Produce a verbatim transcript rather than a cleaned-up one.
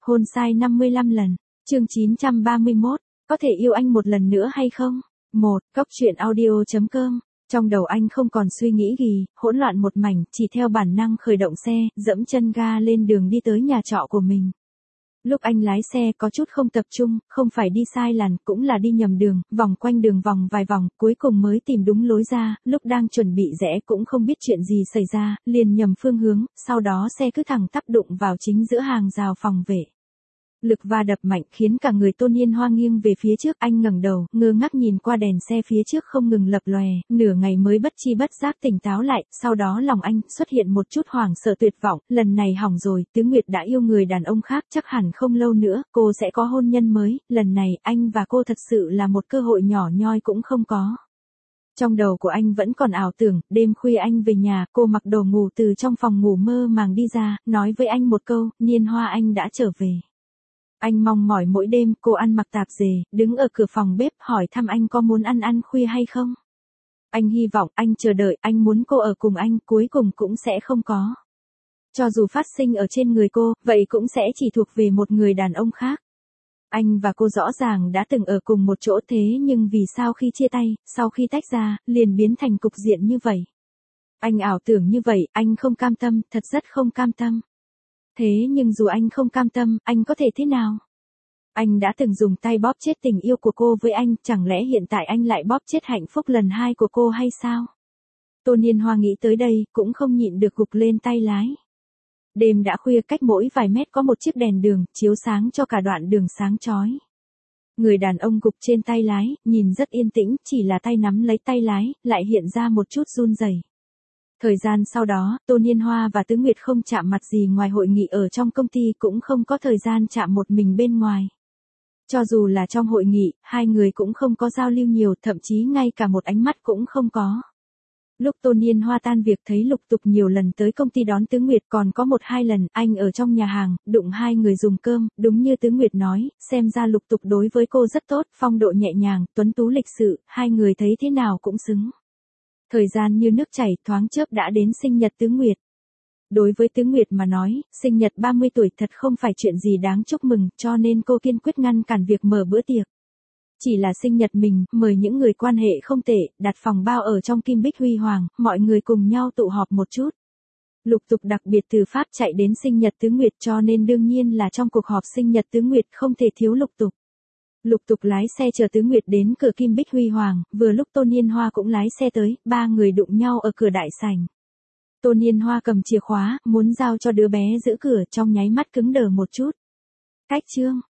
Hôn sai năm mươi lăm lần. Chương chín trăm ba mươi mốt. Có thể yêu anh một lần nữa hay không? một. Cốc truyện audio chấm com. Trong đầu anh không còn suy nghĩ gì, hỗn loạn một mảnh, chỉ theo bản năng khởi động xe, dẫm chân ga lên đường đi tới nhà trọ của mình. Lúc anh lái xe có chút không tập trung, không phải đi sai làn, cũng là đi nhầm đường, vòng quanh đường vòng vài vòng, cuối cùng mới tìm đúng lối ra, lúc đang chuẩn bị rẽ cũng không biết chuyện gì xảy ra, liền nhầm phương hướng, sau đó xe cứ thẳng tắp đụng vào chính giữa hàng rào phòng vệ. Lực va đập mạnh khiến cả người Tôn Yên Hoa nghiêng về phía trước, anh ngẩng đầu, ngơ ngác nhìn qua đèn xe phía trước không ngừng lập lòe, nửa ngày mới bất chi bất giác tỉnh táo lại, sau đó lòng anh xuất hiện một chút hoảng sợ tuyệt vọng, lần này hỏng rồi, Tứ Nguyệt đã yêu người đàn ông khác, chắc hẳn không lâu nữa, cô sẽ có hôn nhân mới, lần này anh và cô thật sự là một cơ hội nhỏ nhoi cũng không có. Trong đầu của anh vẫn còn ảo tưởng, đêm khuya anh về nhà, cô mặc đồ ngủ từ trong phòng ngủ mơ màng đi ra, nói với anh một câu, Niên Hoa anh đã trở về. Anh mong mỏi mỗi đêm, cô ăn mặc tạp dề, đứng ở cửa phòng bếp hỏi thăm anh có muốn ăn ăn khuya hay không. Anh hy vọng, anh chờ đợi, anh muốn cô ở cùng anh, cuối cùng cũng sẽ không có. Cho dù phát sinh ở trên người cô, vậy cũng sẽ chỉ thuộc về một người đàn ông khác. Anh và cô rõ ràng đã từng ở cùng một chỗ thế nhưng vì sao khi chia tay, sau khi tách ra, liền biến thành cục diện như vậy. Anh ảo tưởng như vậy, anh không cam tâm, thật rất không cam tâm. Thế nhưng dù anh không cam tâm, anh có thể thế nào? Anh đã từng dùng tay bóp chết tình yêu của cô với anh, chẳng lẽ hiện tại anh lại bóp chết hạnh phúc lần hai của cô hay sao? Tôn Yên Hoa nghĩ tới đây, cũng không nhịn được gục lên tay lái. Đêm đã khuya, cách mỗi vài mét có một chiếc đèn đường, chiếu sáng cho cả đoạn đường sáng chói. Người đàn ông gục trên tay lái, nhìn rất yên tĩnh, chỉ là tay nắm lấy tay lái, lại hiện ra một chút run rẩy. Thời gian sau đó, Tôn Yên Hoa và Tứ Nguyệt không chạm mặt gì ngoài hội nghị ở trong công ty, cũng không có thời gian chạm một mình bên ngoài. Cho dù là trong hội nghị, hai người cũng không có giao lưu nhiều, thậm chí ngay cả một ánh mắt cũng không có. Lúc Tôn Yên Hoa tan việc thấy Lục Tục nhiều lần tới công ty đón Tứ Nguyệt, còn có một hai lần anh ở trong nhà hàng, đụng hai người dùng cơm, đúng như Tứ Nguyệt nói, xem ra Lục Tục đối với cô rất tốt, phong độ nhẹ nhàng, tuấn tú lịch sự, hai người thấy thế nào cũng xứng. Thời gian như nước chảy, thoáng chớp đã đến sinh nhật Tứ Nguyệt. Đối với Tứ Nguyệt mà nói, sinh nhật ba mươi tuổi thật không phải chuyện gì đáng chúc mừng, cho nên cô kiên quyết ngăn cản việc mở bữa tiệc. Chỉ là sinh nhật mình, mời những người quan hệ không tệ, đặt phòng bao ở trong Kim Bích Huy Hoàng, mọi người cùng nhau tụ họp một chút. Lục Tục đặc biệt từ Pháp chạy đến sinh nhật Tứ Nguyệt, cho nên đương nhiên là trong cuộc họp sinh nhật Tứ Nguyệt không thể thiếu Lục Tục. Lục Tục lái xe chờ Tứ Nguyệt đến cửa Kim Bích Huy Hoàng, vừa lúc Tôn Yên Hoa cũng lái xe tới, ba người đụng nhau ở cửa đại sảnh. Tôn Yên Hoa cầm chìa khóa, muốn giao cho đứa bé giữ cửa, trong nháy mắt cứng đờ một chút. Cách chương.